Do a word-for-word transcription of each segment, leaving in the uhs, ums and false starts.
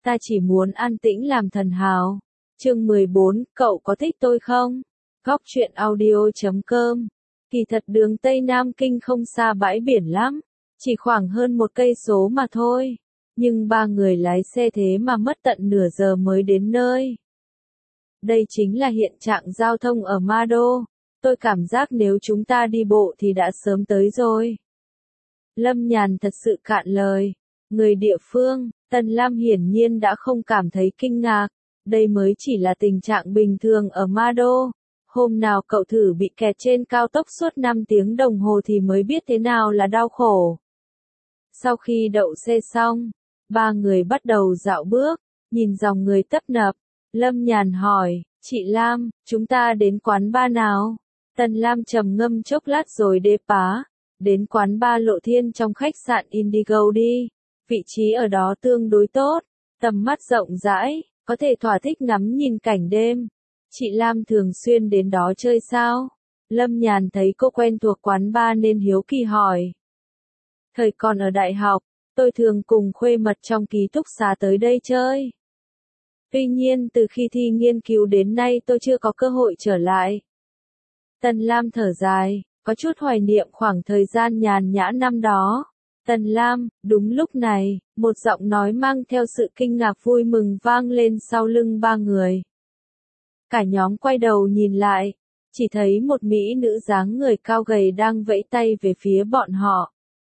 ta chỉ muốn an tĩnh làm thần hào. Chương mười bốn, cậu có thích tôi không? Góc truyện audio chấm com. Kỳ thật đường Tây Nam Kinh không xa bãi biển lắm, chỉ khoảng hơn một cây số mà thôi. Nhưng ba người lái xe thế mà mất tận nửa giờ mới đến nơi. Đây chính là hiện trạng giao thông ở Ma Đô. Tôi cảm giác nếu chúng ta đi bộ thì đã sớm tới rồi. Lâm Nhàn thật sự cạn lời. Người địa phương, Tần Lam hiển nhiên đã không cảm thấy kinh ngạc. Đây mới chỉ là tình trạng bình thường ở Ma Đô. Hôm nào cậu thử bị kẹt trên cao tốc suốt năm tiếng đồng hồ thì mới biết thế nào là đau khổ. Sau khi đậu xe xong, ba người bắt đầu dạo bước, nhìn dòng người tấp nập. Lâm Nhàn hỏi, chị Lam, chúng ta đến quán bar nào? Tần Lam trầm ngâm chốc lát rồi đê pá, đến quán bar Lộ Thiên trong khách sạn Indigo đi. Vị trí ở đó tương đối tốt, tầm mắt rộng rãi, có thể thỏa thích ngắm nhìn cảnh đêm. Chị Lam thường xuyên đến đó chơi sao? Lâm Nhàn thấy cô quen thuộc quán bar nên hiếu kỳ hỏi. Thời còn ở đại học, tôi thường cùng khuê mật trong ký túc xá tới đây chơi. Tuy nhiên từ khi thi nghiên cứu đến nay tôi chưa có cơ hội trở lại. Tần Lam thở dài, có chút hoài niệm khoảng thời gian nhàn nhã năm đó. Tần Lam, đúng lúc này, một giọng nói mang theo sự kinh ngạc vui mừng vang lên sau lưng ba người. Cả nhóm quay đầu nhìn lại, chỉ thấy một mỹ nữ dáng người cao gầy đang vẫy tay về phía bọn họ.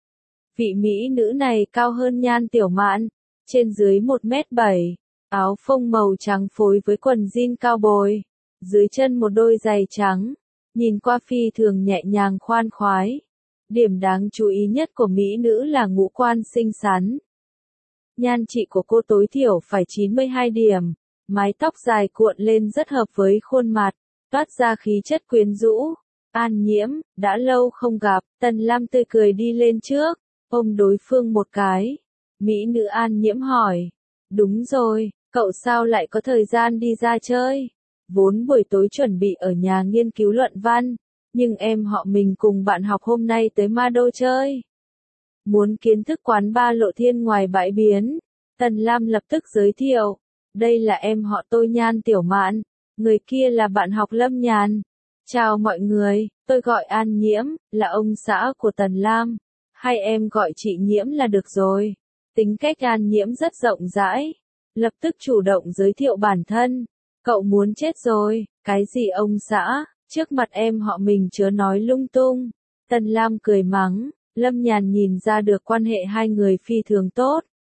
Vị mỹ nữ này cao hơn Nhan Tiểu Mạn, trên dưới một mét bảy, áo phông màu trắng phối với quần jean cao bồi, dưới chân một đôi giày trắng, nhìn qua phi thường nhẹ nhàng khoan khoái. Điểm đáng chú ý nhất của mỹ nữ là ngũ quan xinh xắn. Nhan trị của cô tối thiểu phải chín mươi hai điểm, mái tóc dài cuộn lên rất hợp với khuôn mặt, toát ra khí chất quyến rũ. An Nhiễm, đã lâu không gặp, Tần Lam tươi cười đi lên trước, ôm đối phương một cái. Mỹ nữ An Nhiễm hỏi, đúng rồi, cậu sao lại có thời gian đi ra chơi? Vốn buổi tối chuẩn bị ở nhà nghiên cứu luận văn, nhưng em họ mình cùng bạn học hôm nay tới Ma Đô chơi. Muốn kiến thức quán bar Lộ Thiên ngoài bãi biển. Tần Lam lập tức giới thiệu, đây là em họ tôi Nhan Tiểu Mạn, người kia là bạn học Lâm Nhàn. Chào mọi người, tôi gọi An Nhiễm, là ông xã của Tần Lam. Hai em gọi chị Nhiễm là được rồi. Tính cách An Nhiễm rất rộng rãi, lập tức chủ động giới thiệu bản thân. Cậu muốn chết rồi, cái gì ông xã, trước mặt em họ mình chớ nói lung tung. Tần Lam cười mắng, Lâm Nhàn nhìn ra được quan hệ hai người phi thường tốt.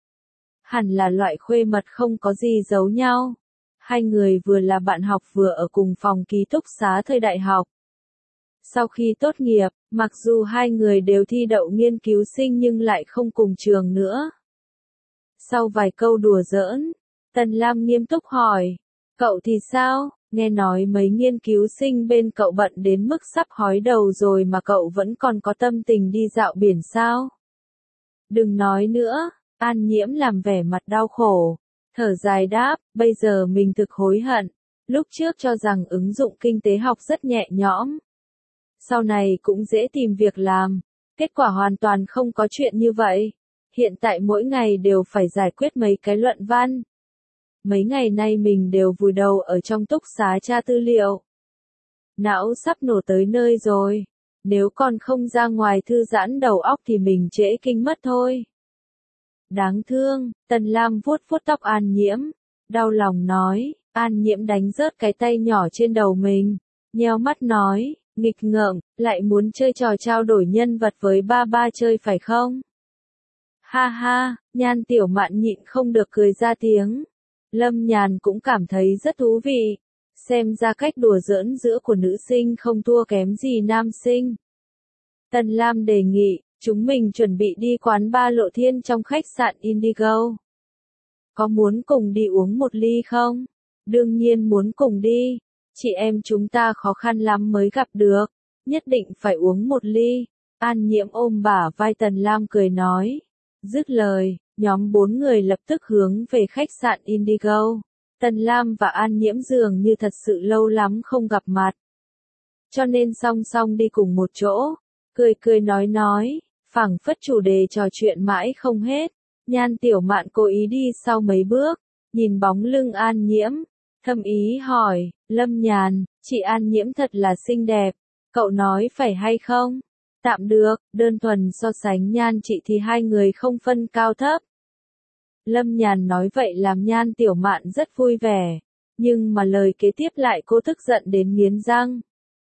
Hẳn là loại khuê mật không có gì giấu nhau. Hai người vừa là bạn học vừa ở cùng phòng ký túc xá thời đại học. Sau khi tốt nghiệp, mặc dù hai người đều thi đậu nghiên cứu sinh nhưng lại không cùng trường nữa. Sau vài câu đùa giỡn, Tần Lam nghiêm túc hỏi, cậu thì sao, nghe nói mấy nghiên cứu sinh bên cậu bận đến mức sắp hói đầu rồi mà cậu vẫn còn có tâm tình đi dạo biển sao? Đừng nói nữa, An Nhiễm làm vẻ mặt đau khổ, thở dài đáp, bây giờ mình thực hối hận, lúc trước cho rằng ứng dụng kinh tế học rất nhẹ nhõm. Sau này cũng dễ tìm việc làm, kết quả hoàn toàn không có chuyện như vậy. Hiện tại mỗi ngày đều phải giải quyết mấy cái luận văn. Mấy ngày nay mình đều vùi đầu ở trong túc xá tra tư liệu. Não sắp nổ tới nơi rồi, nếu còn không ra ngoài thư giãn đầu óc thì mình trễ kinh mất thôi. Đáng thương, Tần Lam vuốt vuốt tóc An Nhiễm, đau lòng nói, An Nhiễm đánh rớt cái tay nhỏ trên đầu mình, nheo mắt nói, nghịch ngợm, lại muốn chơi trò trao đổi nhân vật với ba ba chơi phải không? Ha ha, Nhan Tiểu Mạn nhịn không được cười ra tiếng. Lâm Nhàn cũng cảm thấy rất thú vị, xem ra cách đùa giỡn giữa của nữ sinh không thua kém gì nam sinh. Tần Lam đề nghị, chúng mình chuẩn bị đi quán bar Lộ Thiên trong khách sạn Indigo. Có muốn cùng đi uống một ly không? Đương nhiên muốn cùng đi, chị em chúng ta khó khăn lắm mới gặp được, nhất định phải uống một ly. An Nhiễm ôm bả vai Tần Lam cười nói. Dứt lời, nhóm bốn người lập tức hướng về khách sạn Indigo. Tần Lam và An Nhiễm dường như thật sự lâu lắm không gặp mặt. Cho nên song song đi cùng một chỗ, cười cười nói nói, phảng phất chủ đề trò chuyện mãi không hết. Nhan Tiểu Mạn cố ý đi sau mấy bước, nhìn bóng lưng An Nhiễm, thâm ý hỏi, Lâm Nhàn, chị An Nhiễm thật là xinh đẹp, cậu nói phải hay không? Tạm được, đơn thuần so sánh nhan chị thì hai người không phân cao thấp. Lâm Nhàn nói vậy làm Nhan Tiểu Mạn rất vui vẻ, nhưng mà lời kế tiếp lại cô tức giận đến nghiến răng.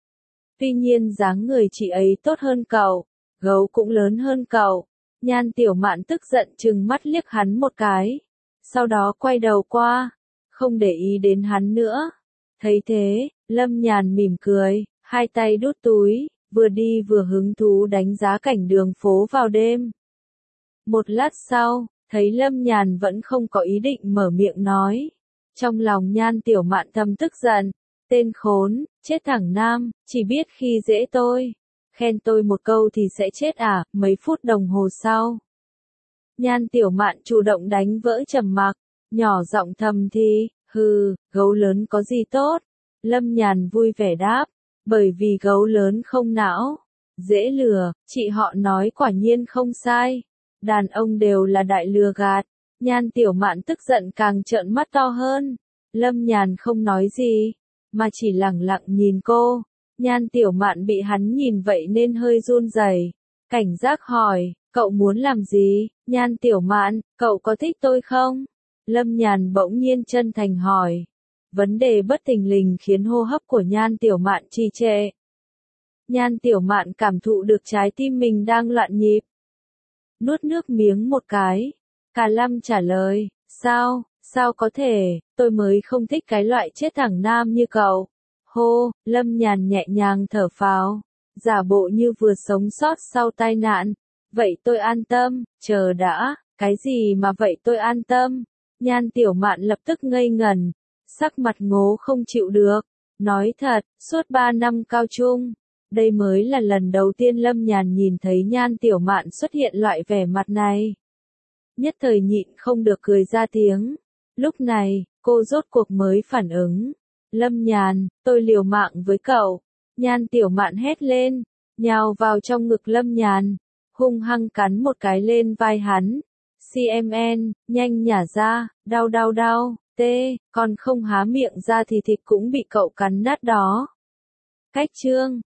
Tuy nhiên dáng người chị ấy tốt hơn cậu, gấu cũng lớn hơn cậu. Nhan Tiểu Mạn tức giận trừng mắt liếc hắn một cái, sau đó quay đầu qua, không để ý đến hắn nữa. Thấy thế, Lâm Nhàn mỉm cười, hai tay đút túi, vừa đi vừa hứng thú đánh giá cảnh đường phố vào đêm. Một lát sau, thấy Lâm Nhàn vẫn không có ý định mở miệng nói. Trong lòng Nhan Tiểu Mạn thầm tức giận, tên khốn, chết thẳng nam, chỉ biết khi dễ tôi. Khen tôi một câu thì sẽ chết à, mấy phút đồng hồ sau. Nhan Tiểu Mạn chủ động đánh vỡ trầm mặc, nhỏ giọng thầm thì, hừ, gấu lớn có gì tốt. Lâm Nhàn vui vẻ đáp, bởi vì gấu lớn không não, dễ lừa, chị họ nói quả nhiên không sai. Đàn ông đều là đại lừa gạt. Nhan Tiểu Mạn tức giận càng trợn mắt to hơn. Lâm Nhàn không nói gì, mà chỉ lẳng lặng nhìn cô. Nhan Tiểu Mạn bị hắn nhìn vậy nên hơi run rẩy, cảnh giác hỏi, cậu muốn làm gì? Nhan Tiểu Mạn, cậu có thích tôi không? Lâm Nhàn bỗng nhiên chân thành hỏi. Vấn đề bất thình lình khiến hô hấp của Nhan Tiểu Mạn trì trệ. Nhan Tiểu Mạn cảm thụ được trái tim mình đang loạn nhịp. Nuốt nước miếng một cái. Cả Lâm trả lời, sao, sao có thể, tôi mới không thích cái loại chết thẳng nam như cậu. Hô, Lâm Nhàn nhẹ nhàng thở phào, giả bộ như vừa sống sót sau tai nạn. Vậy tôi an tâm, chờ đã, cái gì mà vậy tôi an tâm? Nhan Tiểu Mạn lập tức ngây ngẩn, sắc mặt ngố không chịu được. Nói thật, suốt ba năm cao trung, đây mới là lần đầu tiên Lâm Nhàn nhìn thấy Nhan Tiểu Mạn xuất hiện loại vẻ mặt này. Nhất thời nhịn không được cười ra tiếng. Lúc này, cô rốt cuộc mới phản ứng. Lâm Nhàn, tôi liều mạng với cậu. Nhan Tiểu Mạn hét lên, nhào vào trong ngực Lâm Nhàn, hung hăng cắn một cái lên vai hắn. xê em en, nhanh nhả ra, đau đau đau, tê, còn không há miệng ra thì thịt cũng bị cậu cắn nát đó. Cách chương